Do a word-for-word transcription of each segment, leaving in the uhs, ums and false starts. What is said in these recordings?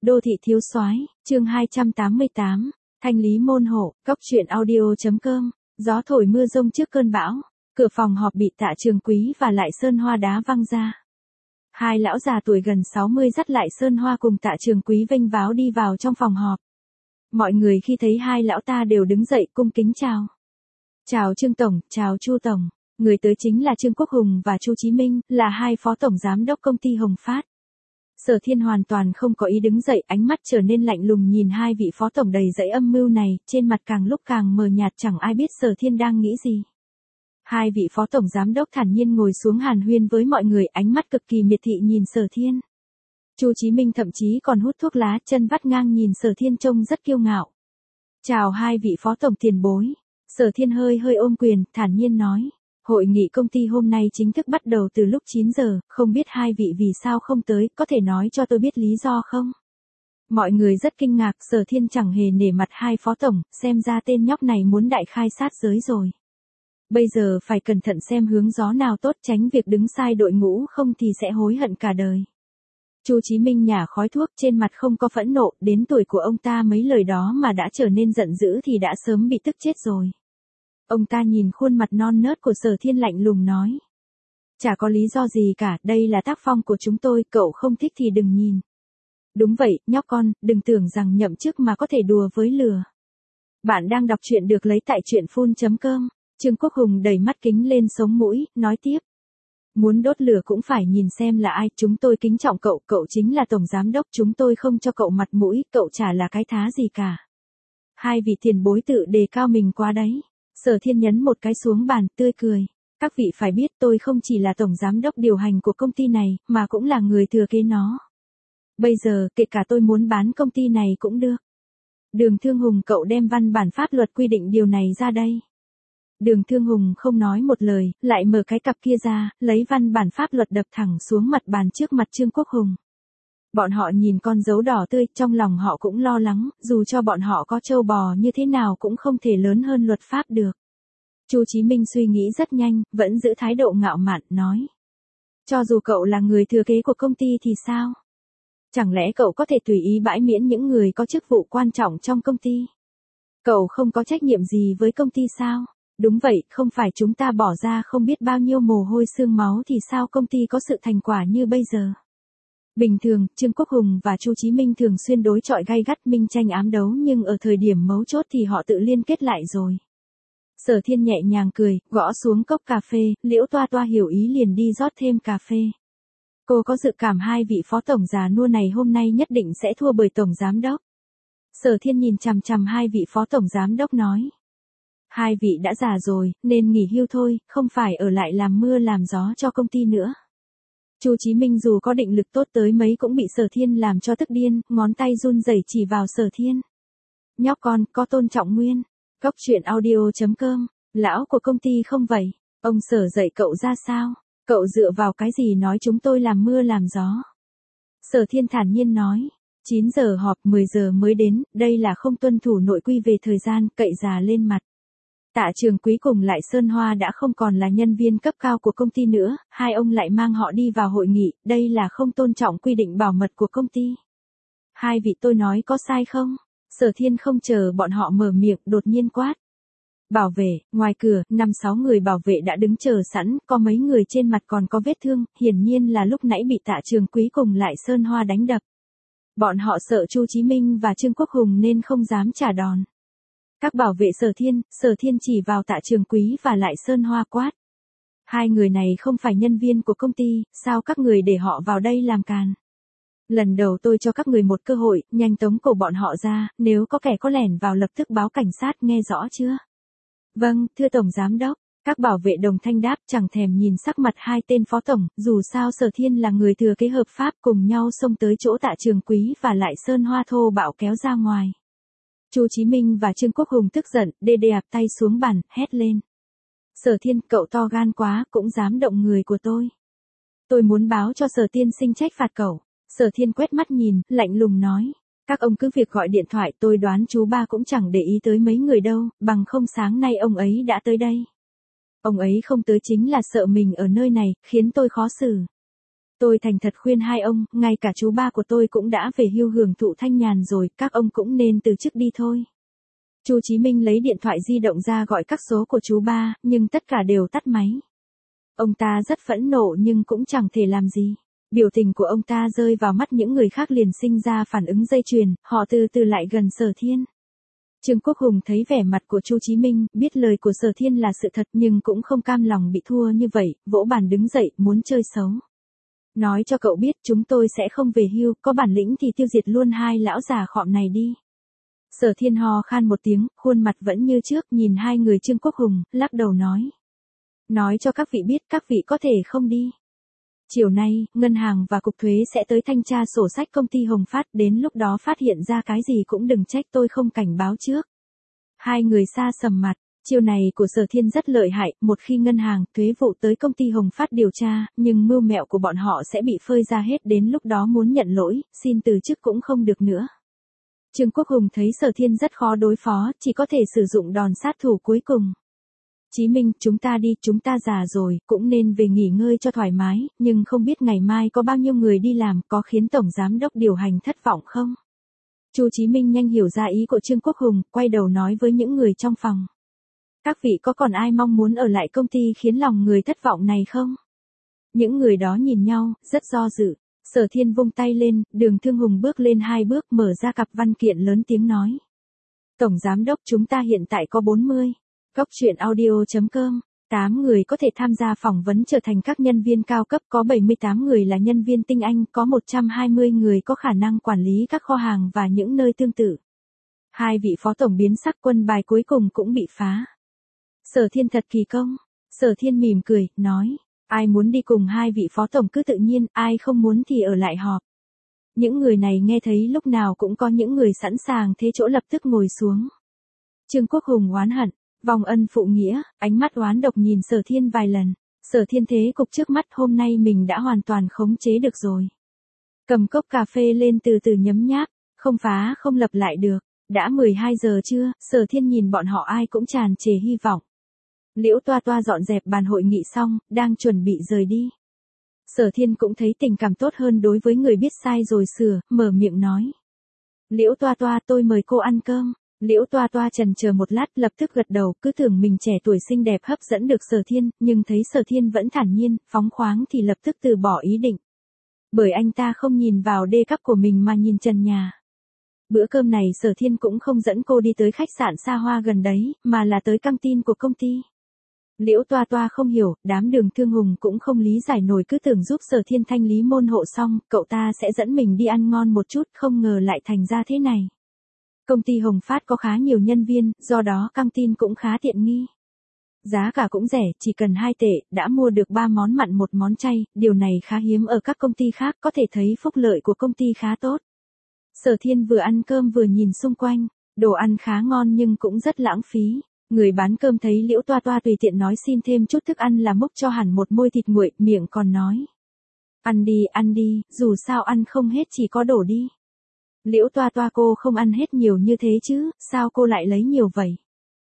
Đô thị thiếu soái, chương hai trăm tám mươi tám, thanh lý môn hộ, cóc truyện audio.com, gió thổi mưa rông trước cơn bão, cửa phòng họp bị Tạ Trường Quý và Lại Sơn Hoa đá văng ra. Hai lão già tuổi gần sáu mươi dắt Lại Sơn Hoa cùng Tạ Trường Quý vênh váo đi vào trong phòng họp. Mọi người khi thấy hai lão ta đều đứng dậy cung kính chào. Chào Trương Tổng, chào Chu Tổng. Người tới chính là Trương Quốc Hùng và Chu Chí Minh, là hai phó tổng giám đốc công ty Hồng Phát. Sở Thiên hoàn toàn không có ý đứng dậy, ánh mắt trở nên lạnh lùng nhìn hai vị phó tổng đầy dẫy âm mưu này, trên mặt càng lúc càng mờ nhạt, chẳng ai biết Sở Thiên đang nghĩ gì. Hai vị phó tổng giám đốc thản nhiên ngồi xuống hàn huyên với mọi người, ánh mắt cực kỳ miệt thị nhìn Sở Thiên. Chu Chí Minh thậm chí còn hút thuốc lá, chân vắt ngang nhìn Sở Thiên trông rất kiêu ngạo. Chào hai vị phó tổng tiền bối. Sở Thiên hơi hơi ôm quyền, thản nhiên nói. Hội nghị công ty hôm nay chính thức bắt đầu từ lúc chín giờ, không biết hai vị vì sao không tới, có thể nói cho tôi biết lý do không? Mọi người rất kinh ngạc, Sở Thiên chẳng hề nể mặt hai phó tổng, xem ra tên nhóc này muốn đại khai sát giới rồi. Bây giờ phải cẩn thận xem hướng gió nào tốt, tránh việc đứng sai đội ngũ, không thì sẽ hối hận cả đời. Chu Chí Minh nhả khói thuốc, trên mặt không có phẫn nộ, đến tuổi của ông ta mấy lời đó mà đã trở nên giận dữ thì đã sớm bị tức chết rồi. Ông ta nhìn khuôn mặt non nớt của Sở Thiên lạnh lùng nói. Chả có lý do gì cả, đây là tác phong của chúng tôi, cậu không thích thì đừng nhìn. Đúng vậy, nhóc con, đừng tưởng rằng nhậm chức mà có thể đùa với lửa. Bạn đang đọc truyện được lấy tại truyện phun chấm com. Trương Quốc Hùng đẩy mắt kính lên sống mũi, nói tiếp. Muốn đốt lửa cũng phải nhìn xem là ai, chúng tôi kính trọng cậu, cậu chính là tổng giám đốc, chúng tôi không cho cậu mặt mũi, cậu chả là cái thá gì cả. Hai vị tiền bối tự đề cao mình quá đấy. Sở Thiên nhấn một cái xuống bàn, tươi cười. Các vị phải biết tôi không chỉ là tổng giám đốc điều hành của công ty này, mà cũng là người thừa kế nó. Bây giờ, kể cả tôi muốn bán công ty này cũng được. Đường Thương Hùng, cậu đem văn bản pháp luật quy định điều này ra đây. Đường Thương Hùng không nói một lời, lại mở cái cặp kia ra, lấy văn bản pháp luật đập thẳng xuống mặt bàn trước mặt Trương Quốc Hùng. Bọn họ nhìn con dấu đỏ tươi, trong lòng họ cũng lo lắng, dù cho bọn họ có trâu bò như thế nào cũng không thể lớn hơn luật pháp được. Chu Chí Minh suy nghĩ rất nhanh, vẫn giữ thái độ ngạo mạn, nói. Cho dù cậu là người thừa kế của công ty thì sao? Chẳng lẽ cậu có thể tùy ý bãi miễn những người có chức vụ quan trọng trong công ty? Cậu không có trách nhiệm gì với công ty sao? Đúng vậy, không phải chúng ta bỏ ra không biết bao nhiêu mồ hôi xương máu thì sao công ty có sự thành quả như bây giờ? Bình thường, Trương Quốc Hùng và Chu Chí Minh thường xuyên đối chọi gay gắt, minh tranh ám đấu, nhưng ở thời điểm mấu chốt thì họ tự liên kết lại rồi. Sở Thiên nhẹ nhàng cười, gõ xuống cốc cà phê, Liễu Toa Toa hiểu ý liền đi rót thêm cà phê. Cô có dự cảm hai vị phó tổng già nua này hôm nay nhất định sẽ thua bởi tổng giám đốc. Sở Thiên nhìn chằm chằm hai vị phó tổng giám đốc nói. Hai vị đã già rồi, nên nghỉ hưu thôi, không phải ở lại làm mưa làm gió cho công ty nữa. Chu Chí Minh dù có định lực tốt tới mấy cũng bị Sở Thiên làm cho tức điên, ngón tay run rẩy chỉ vào Sở Thiên. Nhóc con, có tôn trọng nguyên. Cóc truyện audio.com, lão của công ty không vậy, ông Sở dạy cậu ra sao? Cậu dựa vào cái gì nói chúng tôi làm mưa làm gió? Sở Thiên thản nhiên nói. chín giờ họp, mười giờ mới đến, đây là không tuân thủ nội quy về thời gian, cậy già lên mặt. Tạ Trường Quý cùng Lại Sơn Hoa đã không còn là nhân viên cấp cao của công ty nữa, hai ông lại mang họ đi vào hội nghị, đây là không tôn trọng quy định bảo mật của công ty. Hai vị tôi nói có sai không? Sở Thiên không chờ bọn họ mở miệng, đột nhiên quát. Bảo vệ, ngoài cửa, năm sáu người bảo vệ đã đứng chờ sẵn, có mấy người trên mặt còn có vết thương, hiển nhiên là lúc nãy bị Tạ Trường Quý cùng Lại Sơn Hoa đánh đập. Bọn họ sợ Chu Chí Minh và Trương Quốc Hùng nên không dám trả đòn. Các bảo vệ Sở Thiên, Sở Thiên chỉ vào Tạ Trường Quý và Lại Sơn Hoa quát. Hai người này không phải nhân viên của công ty, sao các người để họ vào đây làm càn? Lần đầu tôi cho các người một cơ hội, nhanh tống cổ bọn họ ra, nếu có kẻ có lẻn vào lập tức báo cảnh sát, nghe rõ chưa? Vâng, thưa Tổng Giám Đốc. Các bảo vệ đồng thanh đáp, chẳng thèm nhìn sắc mặt hai tên phó tổng, dù sao Sở Thiên là người thừa kế hợp pháp, cùng nhau xông tới chỗ Tạ Trường Quý và Lại Sơn Hoa thô bạo kéo ra ngoài. Chu Chí Minh và Trương Quốc Hùng tức giận, đê đê ạp tay xuống bàn, hét lên. Sở Thiên, cậu to gan quá, cũng dám động người của tôi. Tôi muốn báo cho Sở Tiên sinh trách phạt cậu. Sở Thiên quét mắt nhìn, lạnh lùng nói. Các ông cứ việc gọi điện thoại, tôi đoán chú ba cũng chẳng để ý tới mấy người đâu, bằng không sáng nay ông ấy đã tới đây. Ông ấy không tới chính là sợ mình ở nơi này, khiến tôi khó xử. Tôi thành thật khuyên hai ông, ngay cả chú ba của tôi cũng đã về hưu hưởng thụ thanh nhàn rồi, các ông cũng nên từ chức đi thôi. Chu Chí Minh lấy điện thoại di động ra gọi các số của chú ba, nhưng tất cả đều tắt máy. Ông ta rất phẫn nộ nhưng cũng chẳng thể làm gì. Biểu tình của ông ta rơi vào mắt những người khác liền sinh ra phản ứng dây chuyền, họ từ từ lại gần Sở Thiên. Trương Quốc Hùng thấy vẻ mặt của Chu Chí Minh, biết lời của Sở Thiên là sự thật nhưng cũng không cam lòng bị thua như vậy, vỗ bàn đứng dậy, muốn chơi xấu. Nói cho cậu biết chúng tôi sẽ không về hưu, có bản lĩnh thì tiêu diệt luôn hai lão già khọm này đi. Sở Thiên ho khan một tiếng, khuôn mặt vẫn như trước, nhìn hai người Trương Quốc Hùng, lắc đầu nói. Nói cho các vị biết các vị có thể không đi. Chiều nay, ngân hàng và cục thuế sẽ tới thanh tra sổ sách công ty Hồng Phát, đến lúc đó phát hiện ra cái gì cũng đừng trách tôi không cảnh báo trước. Hai người xa sầm mặt, chiêu này của Sở Thiên rất lợi hại, một khi ngân hàng, thuế vụ tới công ty Hồng Phát điều tra, nhưng mưu mẹo của bọn họ sẽ bị phơi ra hết, đến lúc đó muốn nhận lỗi, xin từ chức cũng không được nữa. Trương Quốc Hùng thấy Sở Thiên rất khó đối phó, chỉ có thể sử dụng đòn sát thủ cuối cùng. Chí Minh, chúng ta đi, chúng ta già rồi, cũng nên về nghỉ ngơi cho thoải mái, nhưng không biết ngày mai có bao nhiêu người đi làm, có khiến Tổng Giám đốc điều hành thất vọng không? Chu Chí Minh nhanh hiểu ra ý của Trương Quốc Hùng, quay đầu nói với những người trong phòng. Các vị có còn ai mong muốn ở lại công ty khiến lòng người thất vọng này không? Những người đó nhìn nhau, rất do dự. Sở Thiên vung tay lên, Đường Thương Hùng bước lên hai bước mở ra cặp văn kiện lớn tiếng nói. Tổng Giám đốc chúng ta hiện tại có bốn mươi. Cốc truyện audio chấm com, tám người có thể tham gia phỏng vấn trở thành các nhân viên cao cấp, có bảy mươi tám người là nhân viên tinh anh, có một trăm hai mươi người có khả năng quản lý các kho hàng và những nơi tương tự. Hai vị phó tổng biến sắc, quân bài cuối cùng cũng bị phá. Sở Thiên thật kỳ công. Sở Thiên mỉm cười, nói, ai muốn đi cùng hai vị phó tổng cứ tự nhiên, ai không muốn thì ở lại họp. Những người này nghe thấy lúc nào cũng có những người sẵn sàng thế chỗ lập tức ngồi xuống. Trương Quốc Hùng oán hận. Vòng ân phụ nghĩa, ánh mắt oán độc nhìn Sở Thiên vài lần. Sở Thiên thế cục trước mắt, hôm nay mình đã hoàn toàn khống chế được rồi. Cầm cốc cà phê lên từ từ nhấm nháp, không phá không lập lại được. Đã mười hai giờ trưa, Sở Thiên nhìn bọn họ ai cũng tràn trề hy vọng. Liễu Toa Toa dọn dẹp bàn hội nghị xong, đang chuẩn bị rời đi. Sở Thiên cũng thấy tình cảm tốt hơn đối với người biết sai rồi sửa, mở miệng nói. Liễu Toa Toa, tôi mời cô ăn cơm. Liễu Toa Toa chần chờ một lát, lập tức gật đầu, cứ tưởng mình trẻ tuổi xinh đẹp hấp dẫn được Sở Thiên, nhưng thấy Sở Thiên vẫn thản nhiên, phóng khoáng thì lập tức từ bỏ ý định. Bởi anh ta không nhìn vào đê cắp của mình mà nhìn trần nhà. Bữa cơm này Sở Thiên cũng không dẫn cô đi tới khách sạn xa hoa gần đấy, mà là tới căng tin của công ty. Liễu Toa Toa không hiểu, đám Đường Thương Hùng cũng không lý giải nổi, cứ tưởng giúp Sở Thiên thanh lý môn hộ xong, cậu ta sẽ dẫn mình đi ăn ngon một chút, không ngờ lại thành ra thế này. Công ty Hồng Phát có khá nhiều nhân viên, do đó căng tin cũng khá tiện nghi. Giá cả cũng rẻ, chỉ cần hai tệ, đã mua được ba món mặn một món chay, điều này khá hiếm ở các công ty khác, có thể thấy phúc lợi của công ty khá tốt. Sở Thiên vừa ăn cơm vừa nhìn xung quanh, đồ ăn khá ngon nhưng cũng rất lãng phí. Người bán cơm thấy Liễu Toa Toa tùy tiện nói xin thêm chút thức ăn là múc cho hẳn một môi thịt nguội, miệng còn nói. Ăn đi, ăn đi, dù sao ăn không hết chỉ có đổ đi. Liễu Toa Toa, cô không ăn hết nhiều như thế chứ, sao cô lại lấy nhiều vậy?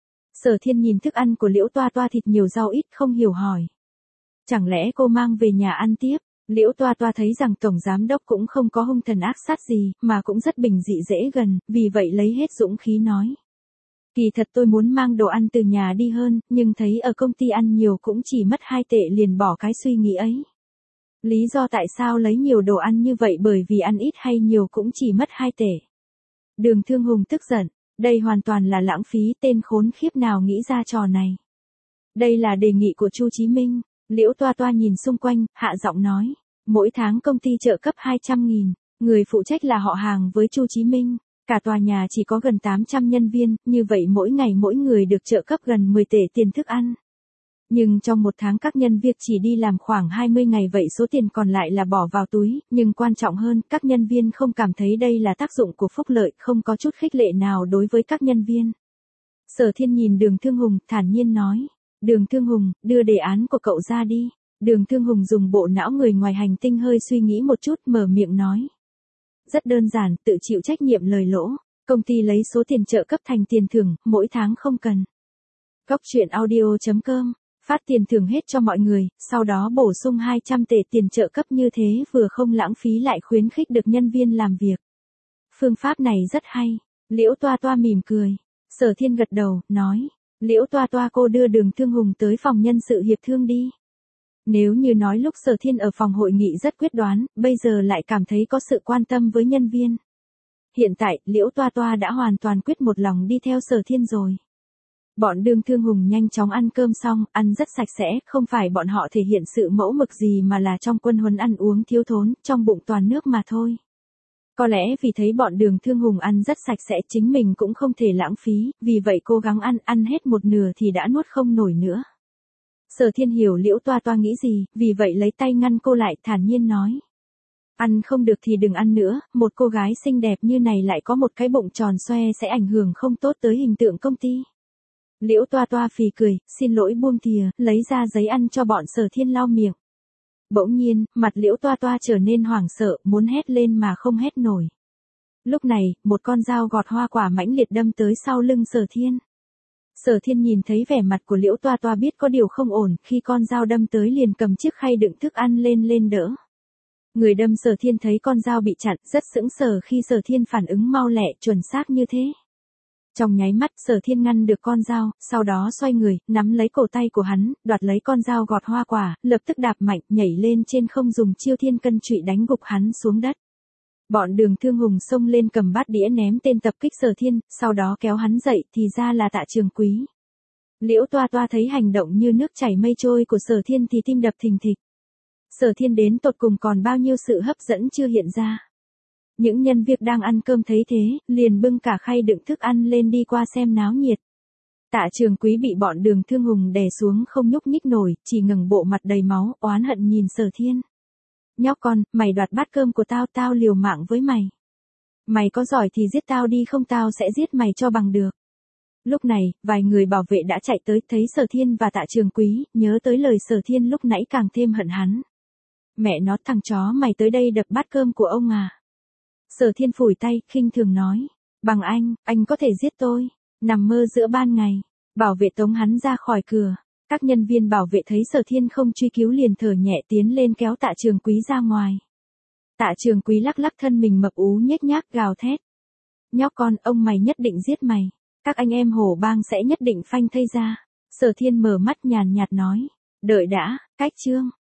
Sở Thiên nhìn thức ăn của Liễu Toa Toa, thịt nhiều rau ít, không hiểu hỏi. Chẳng lẽ cô mang về nhà ăn tiếp? Liễu Toa Toa thấy rằng Tổng Giám Đốc cũng không có hung thần ác sát gì, mà cũng rất bình dị dễ gần, vì vậy lấy hết dũng khí nói. Kỳ thật tôi muốn mang đồ ăn từ nhà đi hơn, nhưng thấy ở công ty ăn nhiều cũng chỉ mất hai tệ liền bỏ cái suy nghĩ ấy. Lý do tại sao lấy nhiều đồ ăn như vậy bởi vì ăn ít hay nhiều cũng chỉ mất hai tệ. Đường Thương Hùng tức giận, đây hoàn toàn là lãng phí, tên khốn khiếp nào nghĩ ra trò này. Đây là đề nghị của Chu Chí Minh. Liễu Toa Toa nhìn xung quanh, hạ giọng nói, mỗi tháng công ty trợ cấp hai trăm nghìn, người phụ trách là họ hàng với Chu Chí Minh. Cả tòa nhà chỉ có gần tám trăm nhân viên, như vậy mỗi ngày mỗi người được trợ cấp gần mười tệ tiền thức ăn. Nhưng trong một tháng các nhân viên chỉ đi làm khoảng hai mươi ngày, vậy số tiền còn lại là bỏ vào túi, nhưng quan trọng hơn, các nhân viên không cảm thấy đây là tác dụng của phúc lợi, không có chút khích lệ nào đối với các nhân viên. Sở Thiên nhìn Đường Thương Hùng, thản nhiên nói, Đường Thương Hùng, đưa đề án của cậu ra đi. Đường Thương Hùng dùng bộ não người ngoài hành tinh hơi suy nghĩ một chút, mở miệng nói. Rất đơn giản, tự chịu trách nhiệm lời lỗ, công ty lấy số tiền trợ cấp thành tiền thưởng, mỗi tháng không cần. Cốc truyện audio chấm com Phát tiền thưởng hết cho mọi người, sau đó bổ sung hai trăm tệ tiền trợ cấp, như thế vừa không lãng phí lại khuyến khích được nhân viên làm việc. Phương pháp này rất hay. Liễu Toa Toa mỉm cười. Sở Thiên gật đầu, nói. Liễu Toa Toa, cô đưa Đường Thương Hùng tới phòng nhân sự hiệp thương đi. Nếu như nói lúc Sở Thiên ở phòng hội nghị rất quyết đoán, bây giờ lại cảm thấy có sự quan tâm với nhân viên. Hiện tại, Liễu Toa Toa đã hoàn toàn quyết một lòng đi theo Sở Thiên rồi. Bọn Đường Thương Hùng nhanh chóng ăn cơm xong, ăn rất sạch sẽ, không phải bọn họ thể hiện sự mẫu mực gì mà là trong quân huấn ăn uống thiếu thốn, trong bụng toàn nước mà thôi. Có lẽ vì thấy bọn Đường Thương Hùng ăn rất sạch sẽ, chính mình cũng không thể lãng phí, vì vậy cố gắng ăn, ăn hết một nửa thì đã nuốt không nổi nữa. Sở Thiên hiểu Liễu Toa Toa nghĩ gì, vì vậy lấy tay ngăn cô lại, thản nhiên nói. Ăn không được thì đừng ăn nữa, một cô gái xinh đẹp như này lại có một cái bụng tròn xoe sẽ ảnh hưởng không tốt tới hình tượng công ty. Liễu Toa Toa phì cười, xin lỗi buông thìa, lấy ra giấy ăn cho bọn Sở Thiên lau miệng. Bỗng nhiên, mặt Liễu Toa Toa trở nên hoảng sợ, muốn hét lên mà không hét nổi. Lúc này, một con dao gọt hoa quả mãnh liệt đâm tới sau lưng Sở Thiên. Sở Thiên nhìn thấy vẻ mặt của Liễu Toa Toa biết có điều không ổn, khi con dao đâm tới liền cầm chiếc khay đựng thức ăn lên lên đỡ. Người đâm Sở Thiên thấy con dao bị chặn, rất sững sờ khi Sở Thiên phản ứng mau lẹ, chuẩn xác như thế. Trong nháy mắt, Sở Thiên ngăn được con dao, sau đó xoay người, nắm lấy cổ tay của hắn, đoạt lấy con dao gọt hoa quả, lập tức đạp mạnh, nhảy lên trên không dùng chiêu thiên cân trụy đánh gục hắn xuống đất. Bọn Đường Thương Hùng xông lên cầm bát đĩa ném tên tập kích Sở Thiên, sau đó kéo hắn dậy, thì ra là Tạ Trường Quý. Liễu Toa Toa thấy hành động như nước chảy mây trôi của Sở Thiên thì tim đập thình thịch. Sở Thiên đến tột cùng còn bao nhiêu sự hấp dẫn chưa hiện ra. Những nhân viên đang ăn cơm thấy thế, liền bưng cả khay đựng thức ăn lên đi qua xem náo nhiệt. Tạ Trường Quý bị bọn Đường Thương Hùng đè xuống không nhúc nhích nổi, chỉ ngẩng bộ mặt đầy máu, oán hận nhìn Sở Thiên. Nhóc con, mày đoạt bát cơm của tao, tao liều mạng với mày. Mày có giỏi thì giết tao đi, không tao sẽ giết mày cho bằng được. Lúc này, vài người bảo vệ đã chạy tới, thấy Sở Thiên và Tạ Trường Quý, nhớ tới lời Sở Thiên lúc nãy càng thêm hận hắn. Mẹ nó, thằng chó mày tới đây đập bát cơm của ông à? Sở Thiên phủi tay, khinh thường nói. Bằng anh, anh có thể giết tôi. Nằm mơ giữa ban ngày. Bảo vệ tống hắn ra khỏi cửa. Các nhân viên bảo vệ thấy Sở Thiên không truy cứu liền thở nhẹ tiến lên kéo Tạ Trường Quý ra ngoài. Tạ Trường Quý lắc lắc thân mình mập ú nhếch nhác gào thét. Nhóc con, ông mày nhất định giết mày. Các anh em hổ bang sẽ nhất định phanh thây ra. Sở Thiên mở mắt nhàn nhạt nói. Đợi đã, cách chương.